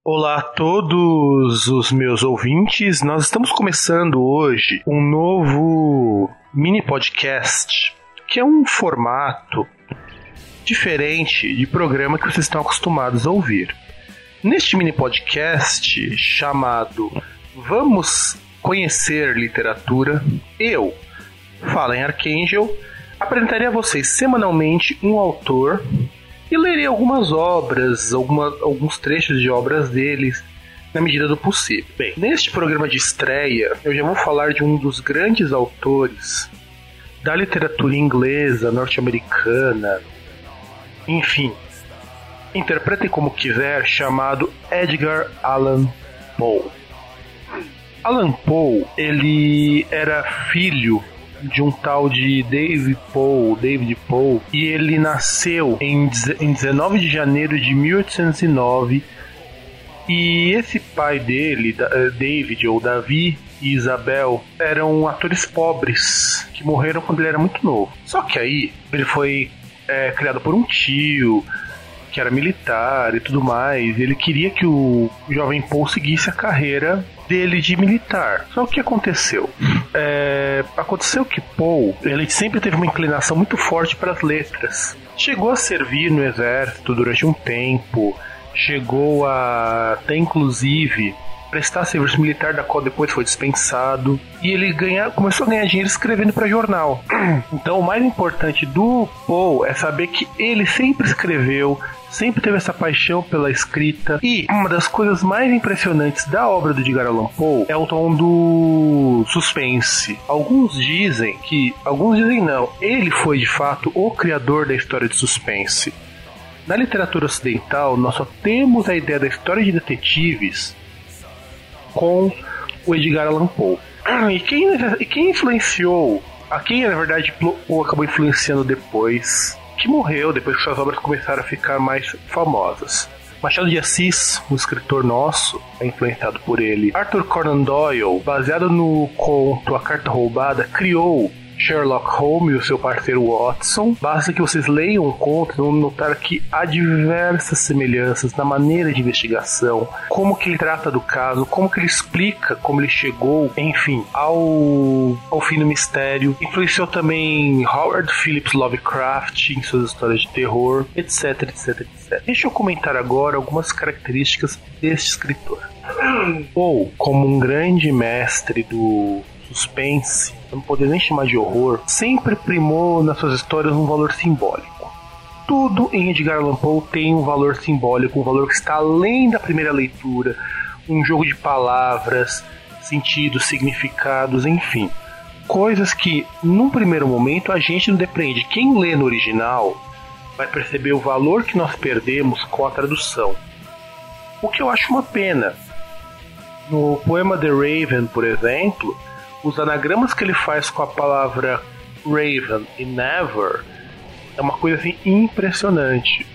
Olá a todos os meus ouvintes, nós estamos começando hoje um novo mini podcast, que é um formato diferente de programa que vocês estão acostumados a ouvir. Neste mini podcast chamado Vamos Conhecer Literatura, eu, Fallen Archangel, apresentarei a vocês semanalmente um autor e lerei algumas obras, alguns trechos de obras deles, na medida do possível. Bem, neste programa de estreia, eu já vou falar de um dos grandes autores da literatura inglesa, norte-americana, enfim, interpretem como quiser, chamado Edgar Allan Poe. Allan Poe, ele era filho de um tal de David Poe, e ele nasceu em 19 de janeiro de 1809, e esse pai dele, David ou Davi e Isabel, eram atores pobres que morreram quando ele era muito novo. Só que aí ele foi criado por um tio que era militar e tudo mais. Ele queria que o jovem Poe seguisse a carreira dele de militar. Só que o que aconteceu? Aconteceu que Poe, ele sempre teve uma inclinação muito forte para as letras. Chegou a servir no exército durante um tempo, chegou a até inclusive prestar serviço militar, da qual depois foi dispensado, e ele começou a ganhar dinheiro escrevendo para jornal. Então o mais importante do Poe é saber que ele sempre escreveu, sempre teve essa paixão pela escrita, e uma das coisas mais impressionantes da obra do Edgar Allan Poe é o tom do suspense. Alguns dizem não, ele foi de fato o criador da história de suspense. Na literatura ocidental, nós só temos a ideia da história de detetives com o Edgar Allan Poe. E quem influenciou, a quem na verdade Poe acabou influenciando depois, que morreu depois que suas obras começaram a ficar mais famosas. Machado de Assis, um escritor nosso, é influenciado por ele. Arthur Conan Doyle, baseado no conto A Carta Roubada, criou Sherlock Holmes e o seu parceiro Watson. Basta que vocês leiam o conto e vão notar que há diversas semelhanças na maneira de investigação, como que ele trata do caso, como que ele explica como ele chegou, enfim, ao fim do mistério. Influenciou também Howard Phillips Lovecraft em suas histórias de terror, etc, etc, etc. Deixa eu comentar agora algumas características deste escritor. Poe, como um grande mestre do suspense, não poder nem chamar de horror, sempre primou nas suas histórias um valor simbólico. Tudo em Edgar Allan Poe tem um valor simbólico, um valor que está além da primeira leitura, um jogo de palavras, sentidos, significados, enfim. Coisas que, num primeiro momento, a gente não depreende. Quem lê no original vai perceber o valor que nós perdemos com a tradução. O que eu acho uma pena. No poema The Raven, por exemplo, os anagramas que ele faz com a palavra Raven e Never é uma coisa assim impressionante.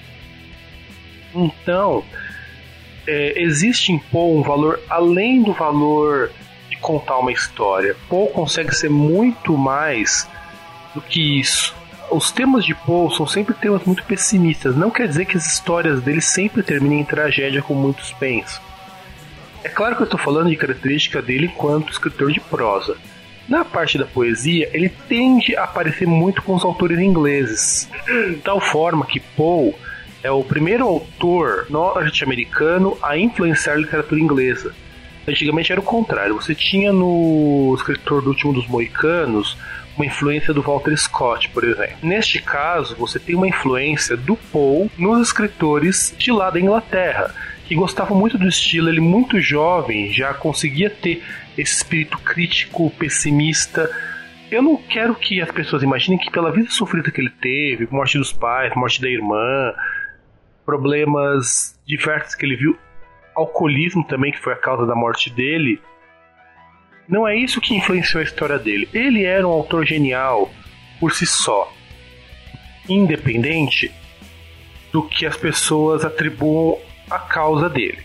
Então, existe em Poe um valor além do valor de contar uma história. Poe consegue ser muito mais do que isso. Os temas de Poe são sempre temas muito pessimistas. Não quer dizer que as histórias dele sempre terminem em tragédia, como muitos pensam. É claro que eu estou falando de característica dele enquanto escritor de prosa. Na parte da poesia, ele tende a aparecer muito com os autores ingleses, de tal forma que Poe é o primeiro autor norte-americano a influenciar a literatura inglesa. Antigamente era o contrário, você tinha no escritor do Último dos Moicanos uma influência do Walter Scott, por exemplo. Neste caso, você tem uma influência do Poe nos escritores de lá da Inglaterra, que gostavam muito do estilo. Ele, muito jovem, já conseguia ter esse espírito crítico, pessimista. Eu não quero que as pessoas imaginem que pela vida sofrida que ele teve, morte dos pais, morte da irmã, problemas diversos que ele viu, alcoolismo também, que foi a causa da morte dele, não é isso que influenciou a história dele. Ele era um autor genial por si só, independente do que as pessoas atribuam a causa dele.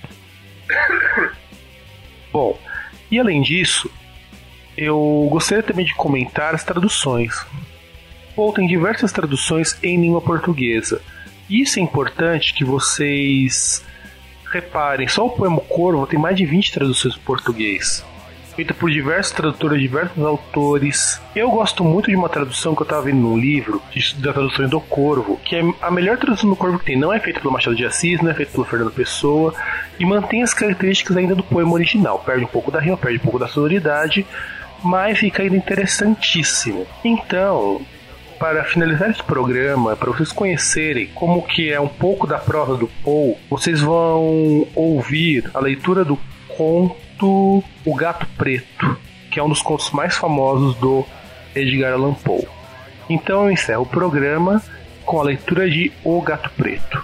Bom, e além disso, eu gostaria também de comentar as traduções. Poe tem diversas traduções em língua portuguesa. E isso é importante que vocês Reparem, só o poema Corvo tem mais de 20 traduções em português, feita por diversos tradutores, diversos autores. Eu gosto muito de uma tradução que eu estava vendo num livro, da tradução do Corvo, que é a melhor tradução do Corvo que tem. Não é feita pelo Machado de Assis, não é feita pelo Fernando Pessoa, e mantém as características ainda do poema original. Perde um pouco da rima, perde um pouco da sonoridade, mas fica ainda interessantíssimo. Então, para finalizar esse programa, para vocês conhecerem como que é um pouco da prova do Poe, vocês vão ouvir a leitura do conto O Gato Preto, que é um dos contos mais famosos do Edgar Allan Poe. Então eu encerro o programa com a leitura de O Gato Preto.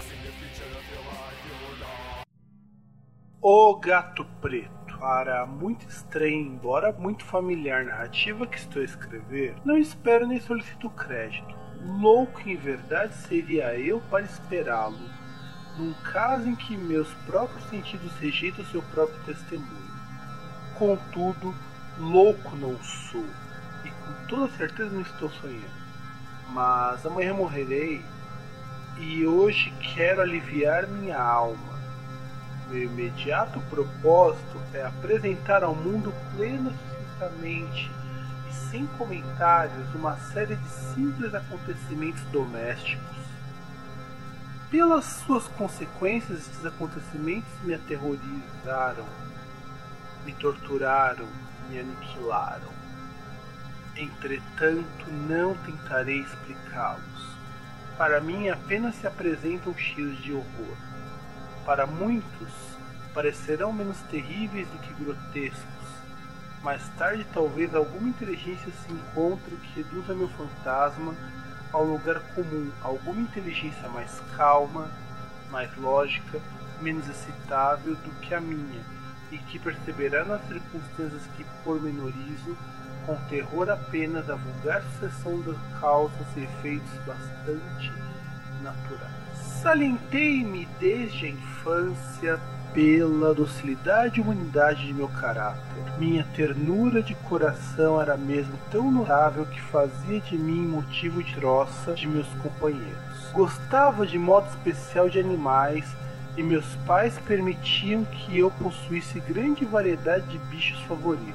O Gato Preto. Para a muito estranha, embora muito familiar narrativa que estou a escrever, não espero nem solicito crédito. Louco em verdade seria eu para esperá-lo, num caso em que meus próprios sentidos rejeitam seu próprio testemunho. Contudo, louco não sou, e com toda certeza não estou sonhando. Mas amanhã morrerei, e hoje quero aliviar minha alma. Meu imediato propósito é apresentar ao mundo plena e sucintamente e sem comentários uma série de simples acontecimentos domésticos. Pelas suas consequências, esses acontecimentos me aterrorizaram, me torturaram, me aniquilaram. Entretanto, não tentarei explicá-los. Para mim, apenas se apresentam cheios de horror. Para muitos, parecerão menos terríveis do que grotescos. Mais tarde, talvez alguma inteligência se encontre que reduza meu fantasma ao lugar comum, alguma inteligência mais calma, mais lógica, menos excitável do que a minha, e que perceberá nas circunstâncias que pormenorizo, com terror apenas a vulgar sucessão das causas e efeitos bastante naturais. Salientei-me desde a infância pela docilidade e humanidade de meu caráter. Minha ternura de coração era mesmo tão notável que fazia de mim motivo de troça de meus companheiros. Gostava de modo especial de animais, e meus pais permitiam que eu possuísse grande variedade de bichos favoritos.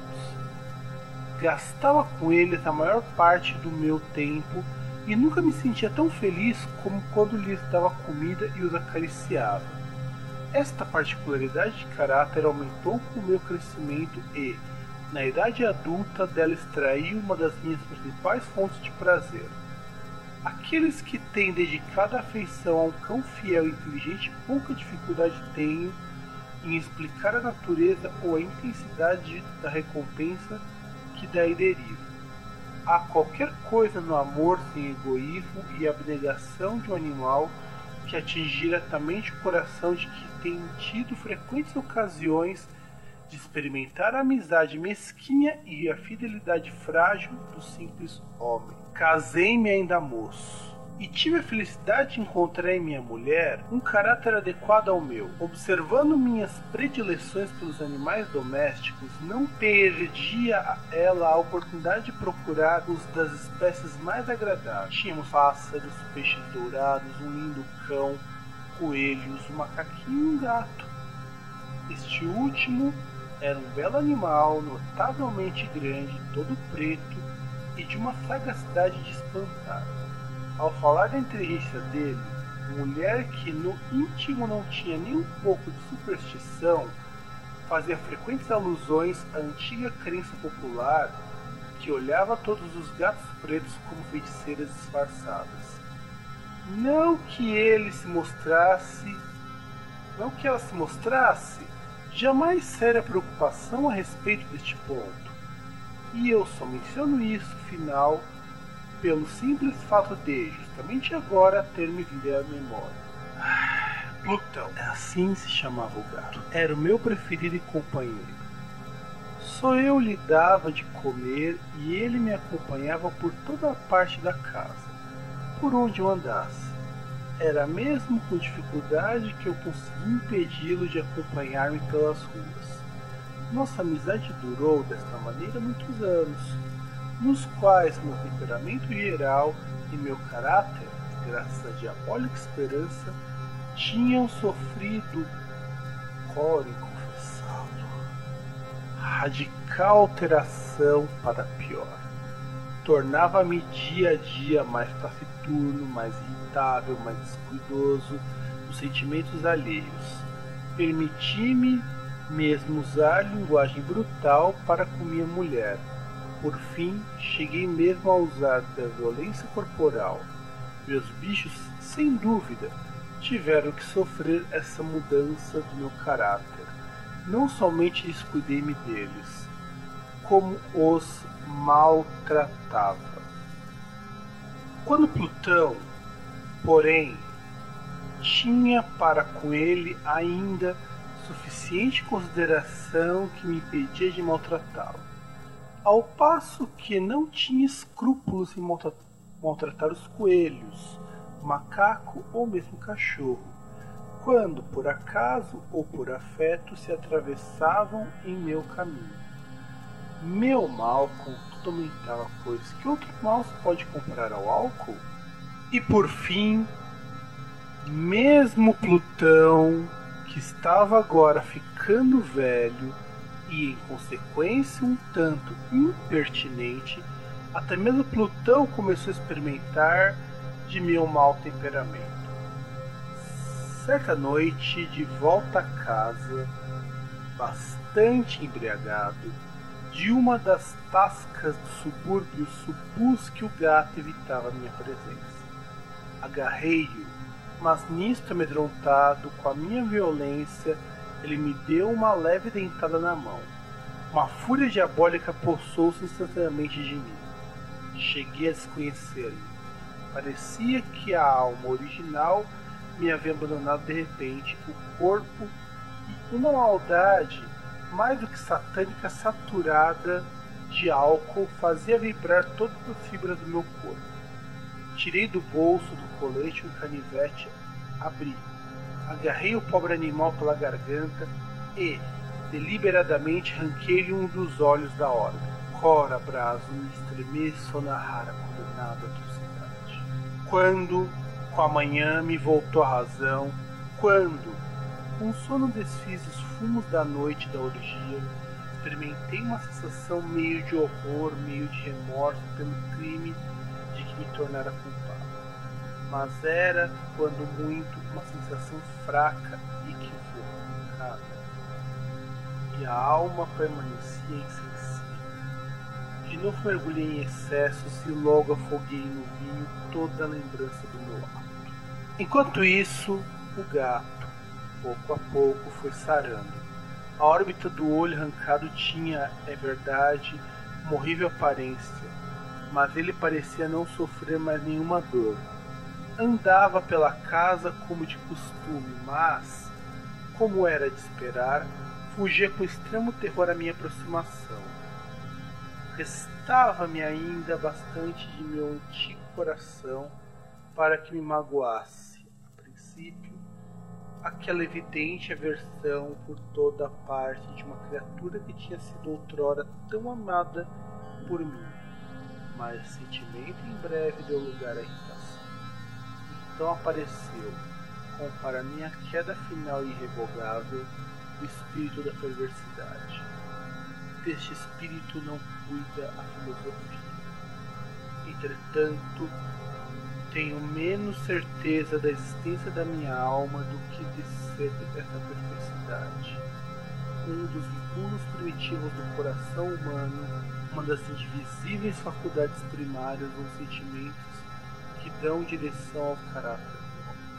Gastava com eles a maior parte do meu tempo e nunca me sentia tão feliz como quando lhes dava comida e os acariciava. Esta particularidade de caráter aumentou com o meu crescimento e, na idade adulta, dela extraí uma das minhas principais fontes de prazer. Aqueles que têm dedicado a afeição a um cão fiel e inteligente pouca dificuldade tenho em explicar a natureza ou a intensidade da recompensa que daí deriva. Há qualquer coisa no amor sem egoísmo e abnegação de um animal que atingir diretamente o coração de que tem tido frequentes ocasiões de experimentar a amizade mesquinha e a fidelidade frágil do simples homem. Casei-me ainda moço, e tive a felicidade de encontrar em minha mulher um caráter adequado ao meu. Observando minhas predileções pelos animais domésticos, não perdia ela a oportunidade de procurar os das espécies mais agradáveis. Tínhamos pássaros, peixes dourados, um lindo cão, coelhos, um macaquinho e um gato. Este último era um belo animal, notavelmente grande, todo preto e de uma sagacidade de espantar. Ao falar da inteligência dele, mulher que no íntimo não tinha nem um pouco de superstição, fazia frequentes alusões à antiga crença popular que olhava todos os gatos pretos como feiticeiras disfarçadas. Não que ela se mostrasse jamais séria preocupação a respeito deste ponto. E eu só menciono isso, final, pelo simples fato de, justamente agora, ter-me vindo à memória. Plutão, assim se chamava o gato. Era o meu preferido e companheiro. Só eu lhe dava de comer e ele me acompanhava por toda a parte da casa, por onde eu andasse. Era mesmo com dificuldade que eu consegui impedi-lo de acompanhar-me pelas ruas. Nossa amizade durou desta maneira muitos anos, nos quais meu temperamento geral e meu caráter, graças à diabólica esperança, tinham sofrido decoro em confessá-lo. Radical alteração para pior. Tornava-me dia a dia mais taciturno, mais irritável, mais descuidoso dos sentimentos alheios. Permiti-me mesmo usar linguagem brutal para com minha mulher. Por fim, cheguei mesmo a usar da violência corporal. Meus bichos, sem dúvida, tiveram que sofrer essa mudança do meu caráter. Não somente descuidei-me deles, como os maltratava. Quando Plutão, porém, tinha para com ele ainda suficiente consideração que me impedia de maltratá-lo, ao passo que não tinha escrúpulos em maltratar os coelhos, macaco ou mesmo cachorro, quando por acaso ou por afeto se atravessavam em meu caminho. Meu mal contudo aumentava, pois que outro mal se pode comparar ao álcool? E por fim, mesmo Plutão, que estava agora ficando velho e em consequência um tanto impertinente, até mesmo Plutão começou a experimentar de meu mau temperamento. Certa noite, de volta a casa, bastante embriagado, de uma das tascas do subúrbio supus que o gato evitava minha presença. Agarrei-o, mas nisto amedrontado com a minha violência, ele me deu uma leve dentada na mão. Uma fúria diabólica apossou-se instantaneamente de mim. Cheguei a desconhecer-me. Parecia que a alma original me havia abandonado de repente, o corpo e uma maldade mais do que satânica saturada de álcool fazia vibrar todas as fibras do meu corpo. Tirei do bolso do colete um canivete, abri, agarrei o pobre animal pela garganta e, deliberadamente, arranquei-lhe um dos olhos da orbe. Cora braço me estremeço ao narrar a condenada atrocidade. Quando, com a manhã, me voltou a razão, quando, com sono desfiz os fumos da noite da orgia, experimentei uma sensação meio de horror, meio de remorso pelo crime de que me tornara culpado. Mas era, quando muito, uma sensação fraca e equivocada. E a alma permanecia insensível. De novo mergulhei em excessos e logo afoguei no vinho toda a lembrança do meu ato. Enquanto isso, o gato, pouco a pouco, foi sarando. A órbita do olho arrancado tinha, é verdade, uma horrível aparência, mas ele parecia não sofrer mais nenhuma dor. Andava pela casa como de costume, mas, como era de esperar, fugia com extremo terror à minha aproximação. Restava-me ainda bastante de meu antigo coração para que me magoasse, a princípio, aquela evidente aversão por toda a parte de uma criatura que tinha sido outrora tão amada por mim. Mas o sentimento em breve deu lugar à irritação. Então apareceu, como para minha queda final e irrevogável, o espírito da perversidade. Deste espírito não cuida a filosofia. Entretanto, tenho menos certeza da existência da minha alma do que de ser dessa perversidade. Um dos impulsos primitivos do coração humano, uma das indivisíveis faculdades primárias ou sentimentos que dão direção ao caráter do homem.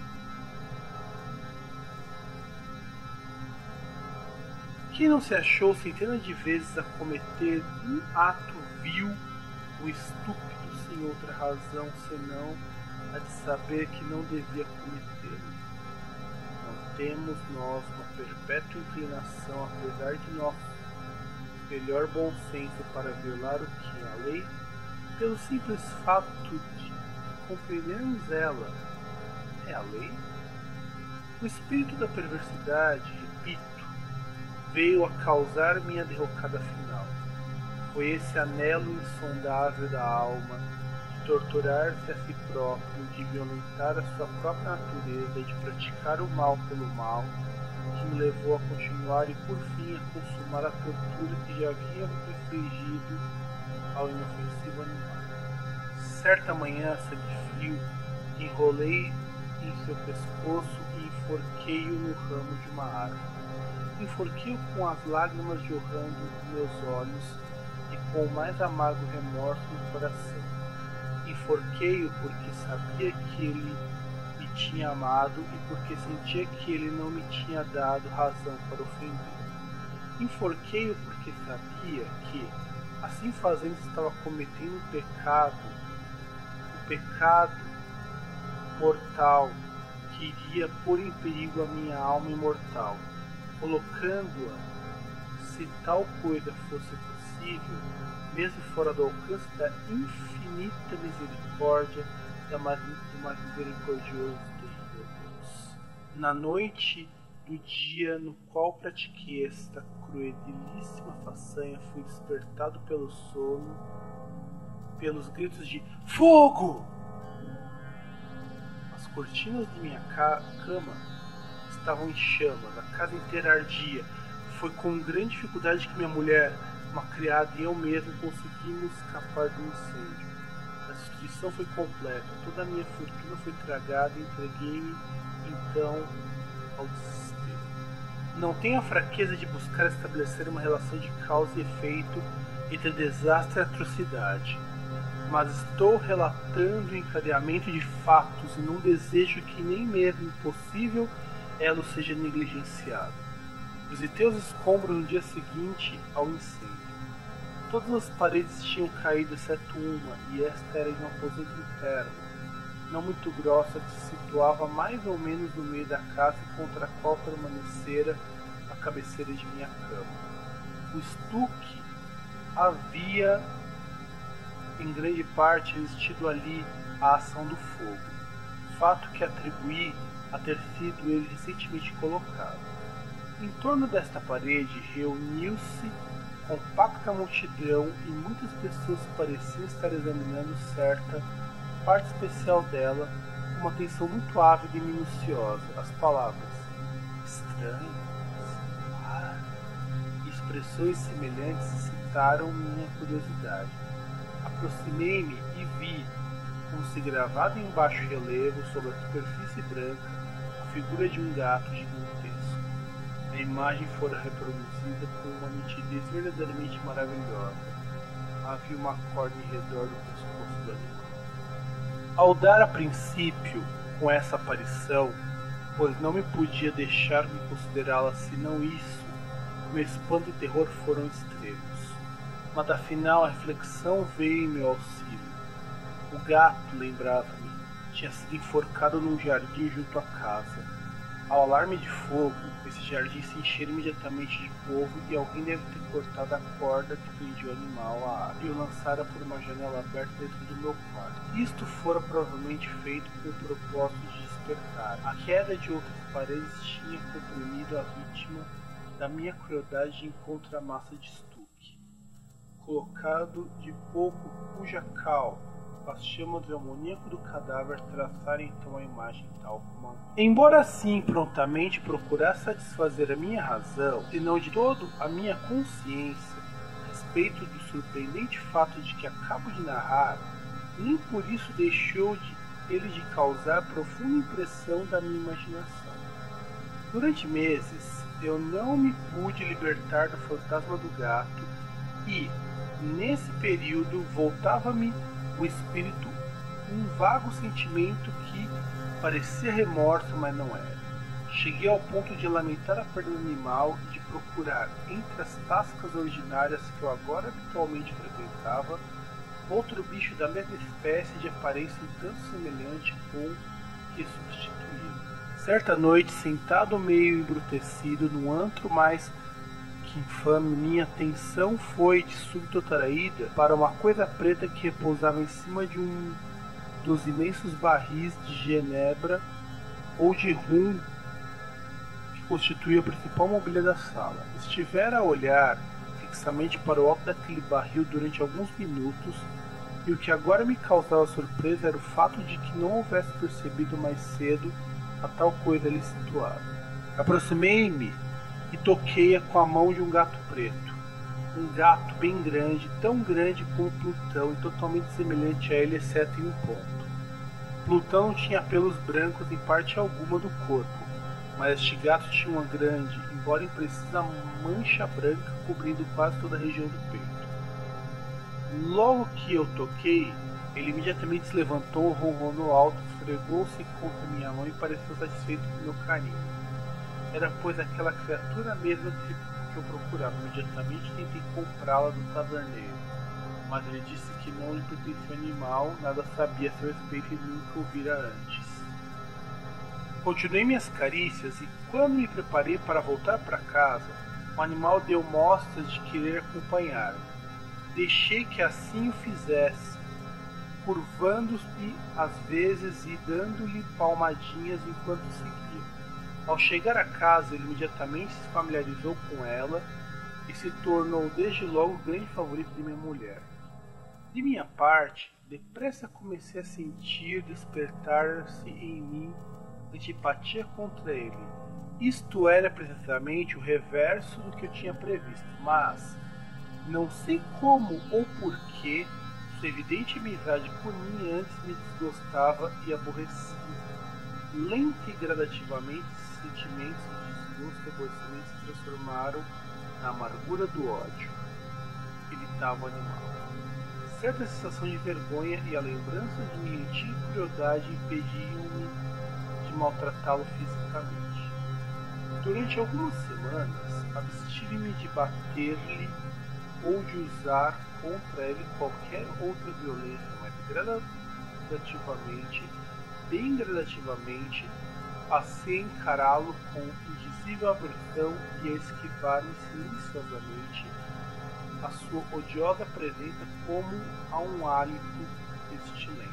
Quem não se achou centenas de vezes a cometer um ato vil ou estúpido sem outra razão senão a de saber que não devia cometê-lo? Não temos nós uma perpétua inclinação, apesar de nosso melhor bom senso, para violar o que é a lei, pelo simples fato de compreendermos ela é a lei? O espírito da perversidade, repito, veio a causar minha derrocada final. Foi esse anelo insondável da alma de torturar-se a si próprio, de violentar a sua própria natureza, de praticar o mal pelo mal, que me levou a continuar e por fim a consumar a tortura que já havia infligido ao inofensivo animal. Certa manhã, sangue frio, enrolei em seu pescoço e enforquei-o no ramo de uma árvore. Enforquei-o com as lágrimas jorrando dos meus olhos e com o mais amargo remorso no coração. Enforquei-o porque sabia que ele me tinha amado e porque sentia que ele não me tinha dado razão para ofender. Enforquei-o porque sabia que, assim fazendo, estava cometendo um pecado mortal que iria pôr em perigo a minha alma imortal, colocando-a, se tal coisa fosse possível, mesmo fora do alcance da infinita misericórdia do mais misericordioso Deus. Na noite do dia no qual pratiquei esta cruelíssima façanha, fui despertado pelo sono, pelos gritos de fogo! As cortinas de minha cama estavam em chamas, a casa inteira ardia. Foi com grande dificuldade que minha mulher, uma criada e eu mesmo conseguimos escapar do incêndio. A destruição foi completa, toda a minha fortuna foi tragada e entreguei-me então ao desespero. Não tenho a fraqueza de buscar estabelecer uma relação de causa e efeito entre desastre e atrocidade, mas estou relatando o encadeamento de fatos e não desejo que nem mesmo impossível ela seja negligenciada. Visitei os escombros no dia seguinte ao incêndio. Todas as paredes tinham caído exceto uma, e esta era de um aposento interno, não muito grossa, que se situava mais ou menos no meio da casa e contra a qual permanecera a cabeceira de minha cama. O estuque havia em grande parte resistido ali à ação do fogo, fato que atribuí a ter sido ele recentemente colocado. Em torno desta parede reuniu-se compacta multidão e muitas pessoas pareciam estar examinando certa parte especial dela com uma atenção muito ávida e minuciosa. As palavras estranho, singular e expressões semelhantes excitaram minha curiosidade. Aproximei-me e vi, como se gravado em baixo relevo sobre a superfície branca, a figura de um gato gigantesco. A imagem fora reproduzida com uma nitidez verdadeiramente maravilhosa. Havia uma corda em redor do pescoço do animal. Ao dar a princípio com essa aparição, pois não me podia deixar de considerá-la senão isso, meu espanto e terror foram extremos. Mas afinal a reflexão veio em meu auxílio. O gato, lembrava-me, tinha sido enforcado num jardim junto à casa. Ao alarme de fogo, esse jardim se encheu imediatamente de povo e alguém deve ter cortado a corda que prendia o animal à árvore e o lançara por uma janela aberta dentro do meu quarto. Isto fora provavelmente feito com o propósito de despertar. A queda de outras paredes tinha comprimido a vítima da minha crueldade em contramassa de estuque, colocado de pouco cuja cal as chamas do amoníaco do cadáver traçarem então a imagem tal como a... Embora assim prontamente procurasse satisfazer a minha razão, se não de todo a minha consciência, a respeito do surpreendente fato de que acabo de narrar, nem por isso deixou ele de causar profunda impressão da minha imaginação. Durante meses, eu não me pude libertar do fantasma do gato e, nesse período, voltava-me o espírito um vago sentimento que parecia remorso, mas não era. Cheguei ao ponto de lamentar a perda do animal e de procurar, entre as tascas ordinárias que eu agora habitualmente frequentava, outro bicho da mesma espécie de aparência um tanto semelhante com o que substituía. Certa noite, sentado meio embrutecido num antro mais que infame, minha atenção foi de súbito atraída para uma coisa preta que repousava em cima de um dos imensos barris de genebra ou de rum que constituía a principal mobília da sala. Estivera a olhar fixamente para o alto daquele barril durante alguns minutos, e o que agora me causava surpresa era o fato de que não houvesse percebido mais cedo a tal coisa ali situada. Aproximei-me e toquei-a com a mão de um gato preto. Um gato bem grande, tão grande como Plutão e totalmente semelhante a ele, exceto em um ponto. Plutão não tinha pelos brancos em parte alguma do corpo, mas este gato tinha uma grande, embora imprecisa, mancha branca cobrindo quase toda a região do peito. Logo que eu toquei, ele imediatamente se levantou, ronronou alto, esfregou-se contra minha mão e pareceu satisfeito com meu carinho. Era, pois, aquela criatura mesma que eu procurava. Imediatamente tentei comprá-la do taverneiro, mas ele disse que não lhe pertencia ao animal, nada sabia a seu respeito e nunca o vira antes. Continuei minhas carícias e, quando me preparei para voltar para casa, o animal deu mostras de querer acompanhar-me. Deixei que assim o fizesse, curvando-se às vezes e dando-lhe palmadinhas enquanto seguia. Ao chegar a casa, ele imediatamente se familiarizou com ela e se tornou desde logo o grande favorito de minha mulher. De minha parte, depressa comecei a sentir despertar-se em mim antipatia contra ele. Isto era precisamente o reverso do que eu tinha previsto, mas não sei como ou porquê sua evidente amizade por mim antes me desgostava e aborrecia. Lenta e gradativamente, sentimentos de desgosto e aborrecimento se transformaram na amargura do ódio. Evitava o animal. Certa sensação de vergonha e a lembrança de minha antiga crueldade impediam-me de maltratá-lo fisicamente. Durante algumas semanas, abstive-me de bater-lhe ou de usar contra ele qualquer outra violência, mas bem gradativamente, passei a encará-lo com indizível aversão e a esquivar-me silenciosamente a sua odiosa presença como a um hálito pestilente.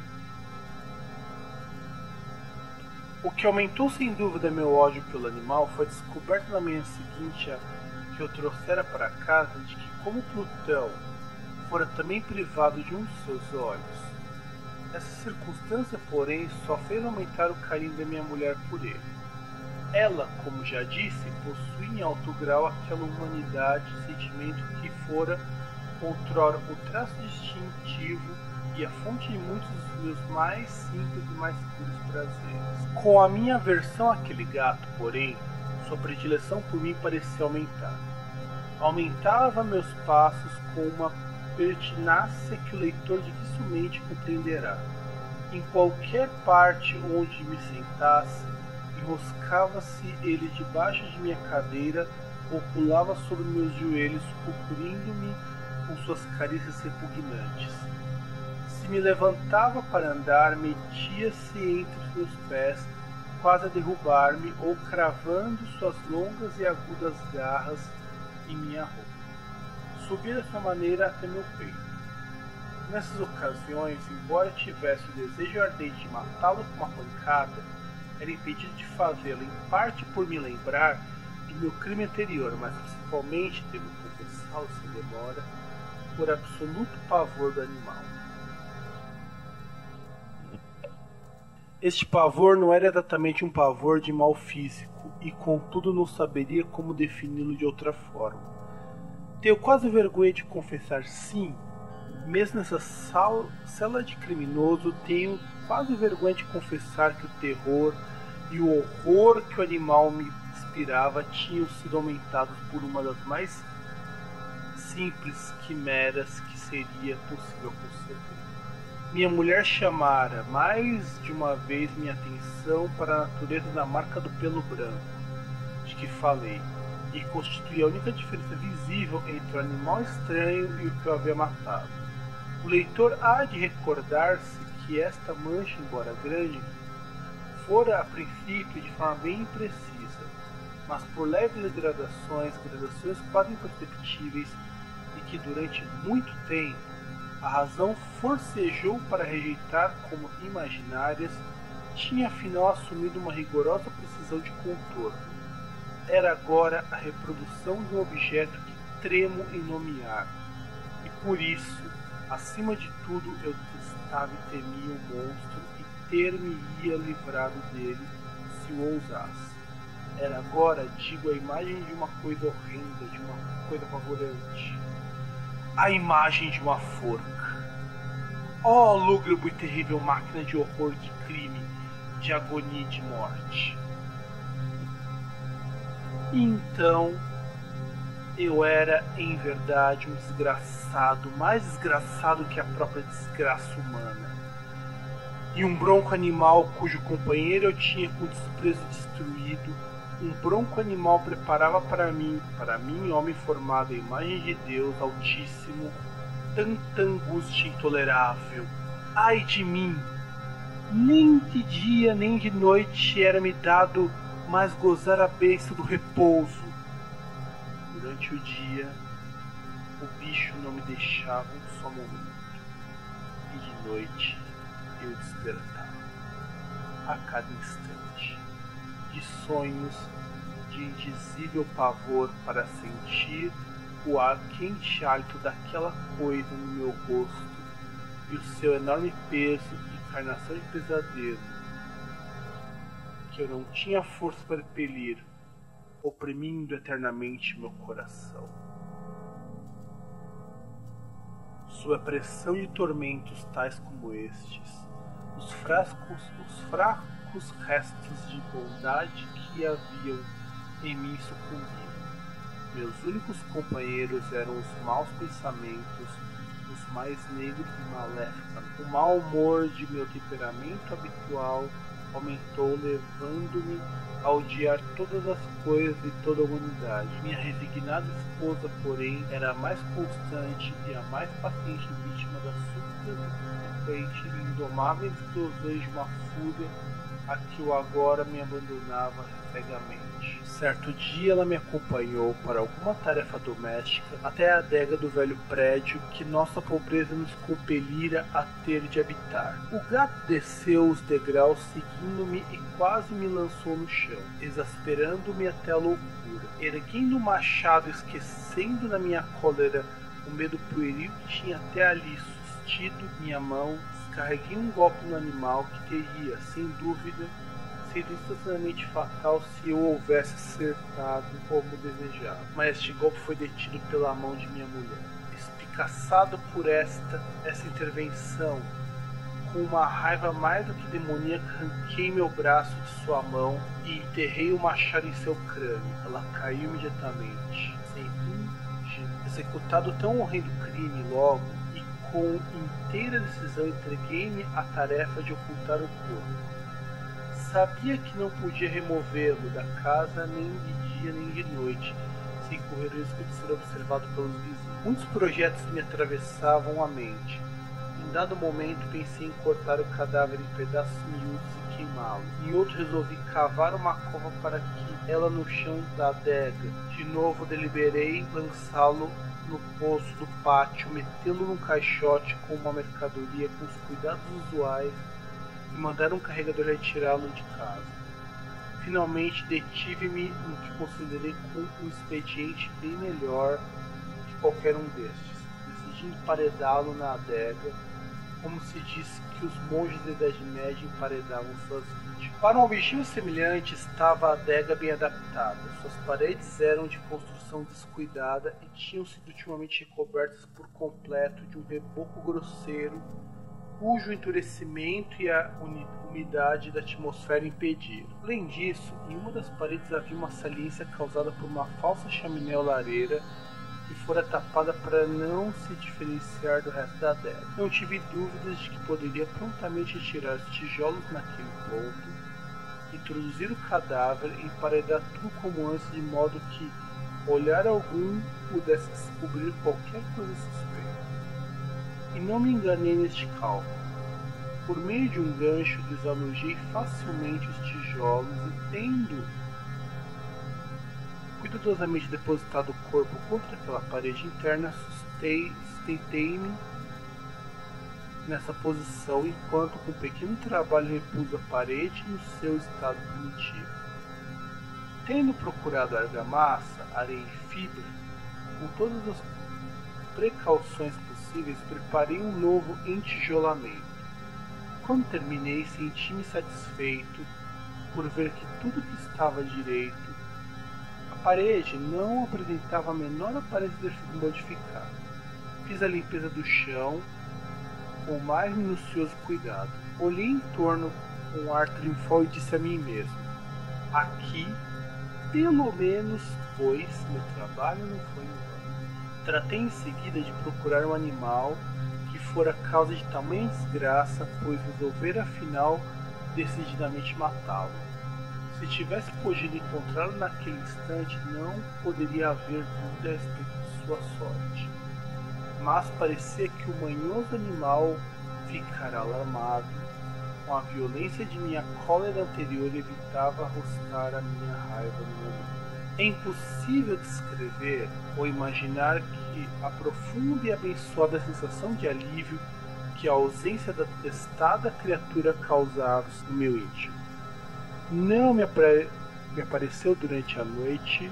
O que aumentou sem dúvida meu ódio pelo animal foi a descoberta na manhã seguinte que eu trouxera para casa de que, como Plutão fora também privado de um dos seus olhos, essa circunstância, porém, só fez aumentar o carinho da minha mulher por ele. Ela, como já disse, possui em alto grau aquela humanidade de sentimento que fora outrora o traço distintivo e a fonte de muitos dos meus mais simples e mais puros prazeres. Com a minha aversão àquele gato, porém, sua predileção por mim parecia aumentar. Aumentava meus passos com uma pertinácia que o leitor dificilmente compreenderá. Em qualquer parte onde me sentasse, enroscava-se ele debaixo de minha cadeira ou pulava sobre meus joelhos, cobrindo-me com suas carícias repugnantes. Se me levantava para andar, metia-se entre os meus pés, quase a derrubar-me ou cravando suas longas e agudas garras em minha roupa. Subia dessa maneira até meu peito. Nessas ocasiões, embora tivesse o desejo ardente de matá-lo com uma pancada, era impedido de fazê-lo, em parte por me lembrar do meu crime anterior, mas principalmente, devo confessá-lo sem demora, por absoluto pavor do animal. Este pavor não era exatamente um pavor de mal físico, e contudo não saberia como defini-lo de outra forma. Tenho quase vergonha de confessar, sim, mesmo nessa cela de criminoso, tenho quase vergonha de confessar que o terror e o horror que o animal me inspirava tinham sido aumentados por uma das mais simples quimeras que seria possível conceber. Minha mulher chamara mais de uma vez minha atenção para a natureza da marca do pelo branco, de que falei, e constituía a única diferença visível entre o animal estranho e o que eu havia matado. O leitor há de recordar-se que esta mancha, embora grande, fora a princípio de forma bem imprecisa, mas por leves gradações quase imperceptíveis, e que durante muito tempo a razão forcejou para rejeitar como imaginárias, tinha afinal assumido uma rigorosa precisão de contorno. Era agora a reprodução de um objeto que tremo em nomear, e por isso, acima de tudo, eu detestava e temia o monstro e ter-me-ia livrado dele se o ousasse. Era agora, digo, a imagem de uma coisa horrenda, de uma coisa apavorante. A imagem de uma forca. Oh, lúgubre e terrível máquina de horror, de crime, de agonia e de morte. Então, eu era, em verdade, um desgraçado, mais desgraçado que a própria desgraça humana. E um bronco animal cujo companheiro eu tinha com desprezo destruído, um bronco animal preparava para mim, homem formado à imagem de Deus Altíssimo, tanta angústia intolerável. Ai de mim! Nem de dia nem de noite era-me dado mais gozar a bênção do repouso. Durante o dia, o bicho não me deixava um só momento, e de noite eu despertava, a cada instante, de sonhos de indizível pavor para sentir o ar quente hálito daquela coisa no meu rosto e o seu enorme peso, encarnação de pesadelo, que eu não tinha força para repelir, oprimindo eternamente meu coração. Sob a pressão de tormentos tais como estes, os fracos restos de bondade que haviam em mim sucumbiram. Meus únicos companheiros eram os maus pensamentos, os mais negros e maléficos. O mau humor de meu temperamento habitual aumentou, levando-me a odiar todas as coisas e toda a humanidade. Minha resignada esposa, porém, era a mais constante e a mais paciente vítima das súplicas frequentes e indomáveis explosões de uma fúria a que eu agora me abandonava cegamente. Certo dia ela me acompanhou para alguma tarefa doméstica até a adega do velho prédio que nossa pobreza nos compelira a ter de habitar. O gato desceu os degraus seguindo-me e quase me lançou no chão, exasperando-me até a loucura. Erguendo o machado, esquecendo na minha cólera o medo pueril que tinha até ali sustido minha mão, descarreguei um golpe no animal que teria, sem dúvida, sido instantaneamente fatal se eu houvesse acertado como desejava. Mas este golpe foi detido pela mão de minha mulher. Espicaçado por essa intervenção, com uma raiva mais do que demoníaca, arranquei meu braço de sua mão e enterrei o machado em seu crânio. Ela caiu imediatamente. Sem executado tão horrendo crime logo, e com inteira decisão entreguei-me à tarefa de ocultar o corpo. Sabia que não podia removê-lo da casa nem de dia nem de noite, sem correr o risco de ser observado pelos vizinhos. Muitos projetos me atravessavam a mente. Em dado momento pensei em cortar o cadáver em pedaços miúdos e queimá-lo. Em outro resolvi cavar uma cova para que ela no chão da adega. De novo deliberei lançá-lo no poço do pátio, metê-lo num caixote com uma mercadoria com os cuidados usuais e mandar um carregador retirá-lo de casa. Finalmente detive-me no que considerei como um expediente bem melhor que qualquer um destes. Decidi emparedá-lo na adega, como se diz que os monges da Idade Média emparedavam suas vítimas. Para um objetivo semelhante estava a adega bem adaptada. Suas paredes eram de construção descuidada e tinham sido ultimamente recobertas por completo de um reboco grosseiro, cujo endurecimento e a umidade da atmosfera impediram. Além disso, em uma das paredes havia uma saliência causada por uma falsa chaminé ou lareira que fora tapada para não se diferenciar do resto da adega. Não tive dúvidas de que poderia prontamente tirar os tijolos naquele ponto, introduzir o cadáver e emparedar tudo como antes, de modo que olhar algum pudesse descobrir qualquer coisa suspeita. E não me enganei neste cálculo. Por meio de um gancho desalojei facilmente os tijolos e, tendo cuidadosamente depositado o corpo contra aquela parede interna, sustentei-me nessa posição enquanto com pequeno trabalho repus a parede no seu estado primitivo. Tendo procurado argamassa, areia e fibra, com todas as precauções possíveis, preparei um novo entijolamento. Quando terminei, senti-me satisfeito por ver que tudo que estava direito. A parede não apresentava a menor aparência de modificar. Fiz a limpeza do chão com o mais minucioso cuidado. Olhei em torno com um ar triunfal e disse a mim mesmo: aqui, pelo menos, pois meu trabalho não foi em vão. Tratei em seguida de procurar um animal que fora causa de tamanha desgraça, pois resolvera afinal decididamente matá-lo. Se tivesse podido encontrá-lo naquele instante, não poderia haver dúvida a respeito de sua sorte. Mas parecia que o manhoso animal ficara alarmado com a violência de minha cólera anterior e evitava arrostar a minha raiva no momento. É impossível descrever ou imaginar que a profunda e abençoada sensação de alívio que a ausência da detestada criatura causava no meu íntimo. Não me apareceu durante a noite,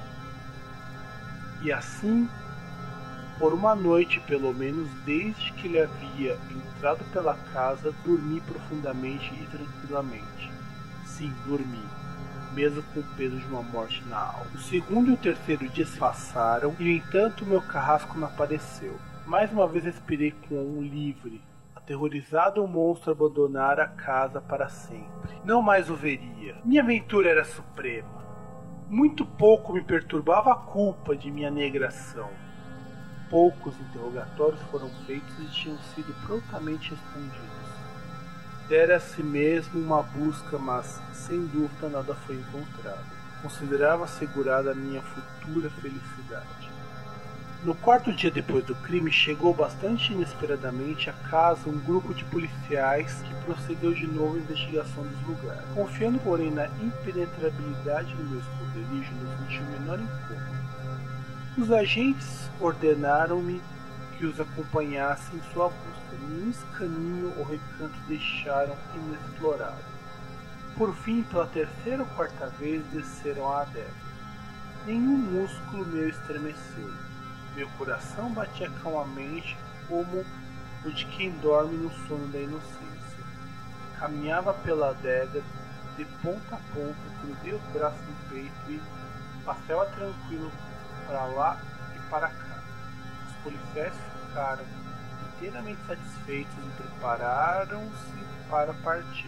e assim, por uma noite pelo menos, desde que ele havia entrado pela casa, dormi profundamente e tranquilamente. Sim, dormi, mesmo com o peso de uma morte na alma. O segundo e o terceiro dia se passaram, e no entanto meu carrasco não apareceu. Mais uma vez respirei com um livre. Aterrorizado, o monstro abandonara a casa para sempre. Não mais o veria. Minha aventura era suprema. Muito pouco me perturbava a culpa de minha negração. Poucos interrogatórios foram feitos e tinham sido prontamente respondidos. Dera a si mesmo uma busca, mas sem dúvida nada foi encontrado. Considerava assegurada a minha futura felicidade. No quarto dia depois do crime, chegou bastante inesperadamente à casa um grupo de policiais que procedeu de novo à investigação dos lugares. Confiando, porém, na impenetrabilidade do meu esconderijo, não senti o menor incômodo. Os agentes ordenaram-me que os acompanhasse em sua busca. Nenhum escaninho ou recanto deixaram inexplorado. Por fim, pela terceira ou quarta vez, desceram a adega. Nenhum músculo meu estremeceu. Meu coração batia calmamente como o de quem dorme no sono da inocência. Caminhava pela adega de ponta a ponta, cruzei os braços no peito e passava tranquilo para lá e para cá. Os policiais ficaram inteiramente satisfeitos e prepararam-se para partir.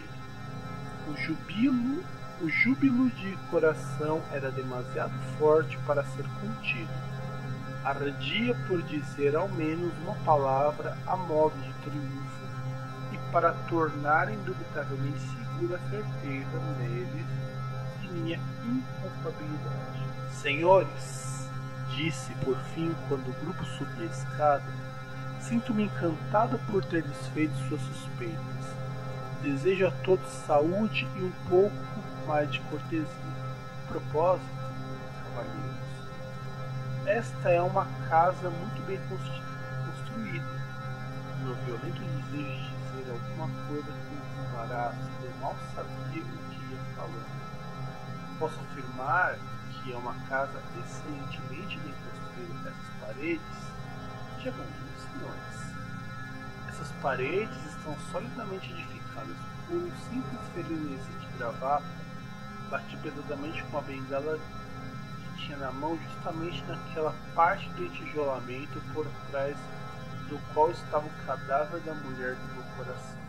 O júbilo de coração era demasiado forte para ser contido. Ardia por dizer ao menos uma palavra a modo de triunfo e para tornar indubitavelmente segura a certeza neles de minha inculpabilidade. Senhores, disse por fim quando o grupo subia a escada, sinto-me encantado por ter desfeito suas suspeitas. Desejo a todos saúde e um pouco mais de cortesia. Propósito, cavalheiros. Esta é uma casa muito bem construída. Meu violento desejo de dizer alguma coisa que o embaraço, eu mal sabia o que ia falando. Posso afirmar que é uma casa excelentemente bem construída. Essas paredes, já bom, senhores. Essas paredes estão solidamente edificadas por um simples felinese de gravata. Bati pesadamente com a bengala tinha na mão justamente naquela parte do tijolamento por trás do qual estava o cadáver da mulher do meu coração.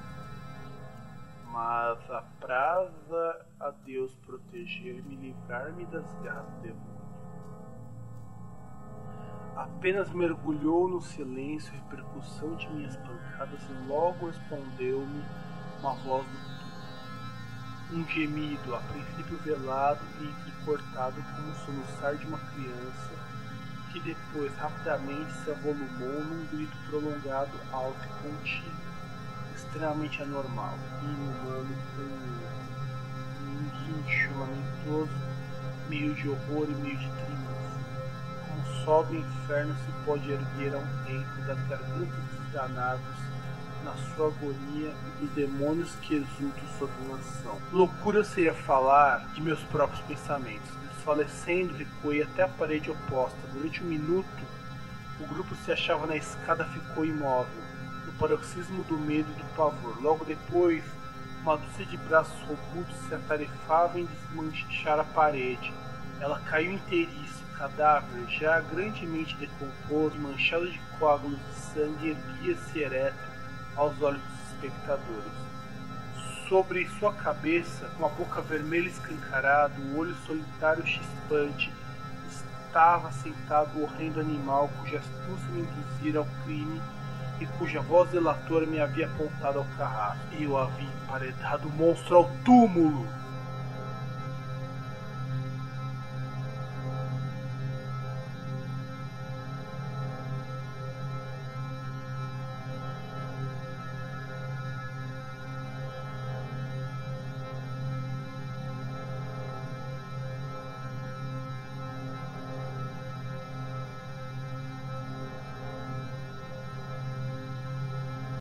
Mas apraza a Deus proteger-me e livrar-me das garras do demônio. Apenas mergulhou no silêncio a repercussão de minhas pancadas e logo respondeu-me uma voz do túmulo. Um gemido, a princípio velado e entrecortado como o soluçar de uma criança, que depois rapidamente se avolumou num grito prolongado, alto e contínuo, extremamente anormal, inumano, com um guincho lamentoso, meio de horror e meio de triunfo. Como só do inferno se pode erguer a um tempo das gargantas dos danados na sua agonia e dos demônios que exultam sob uma ação. Loucura seria falar de meus próprios pensamentos. Desfalecendo, recuei até a parede oposta. Durante um minuto, o grupo se achava na escada ficou imóvel, no paroxismo do medo e do pavor. Logo depois, Uma dúzia de braços robustos se atarefavam em desmanchar a parede. Ela caiu inteiriça, o cadáver, já grandemente decomposto, manchado de coágulos de sangue, erguia-se ereto aos olhos dos espectadores. Sobre sua cabeça, com a boca vermelha escancarada, o olho solitário chispante, estava sentado o horrendo animal cuja astúcia me induzira ao crime e cuja voz delatora me havia apontado ao carrasco. Eu havia emparedado o monstro ao túmulo!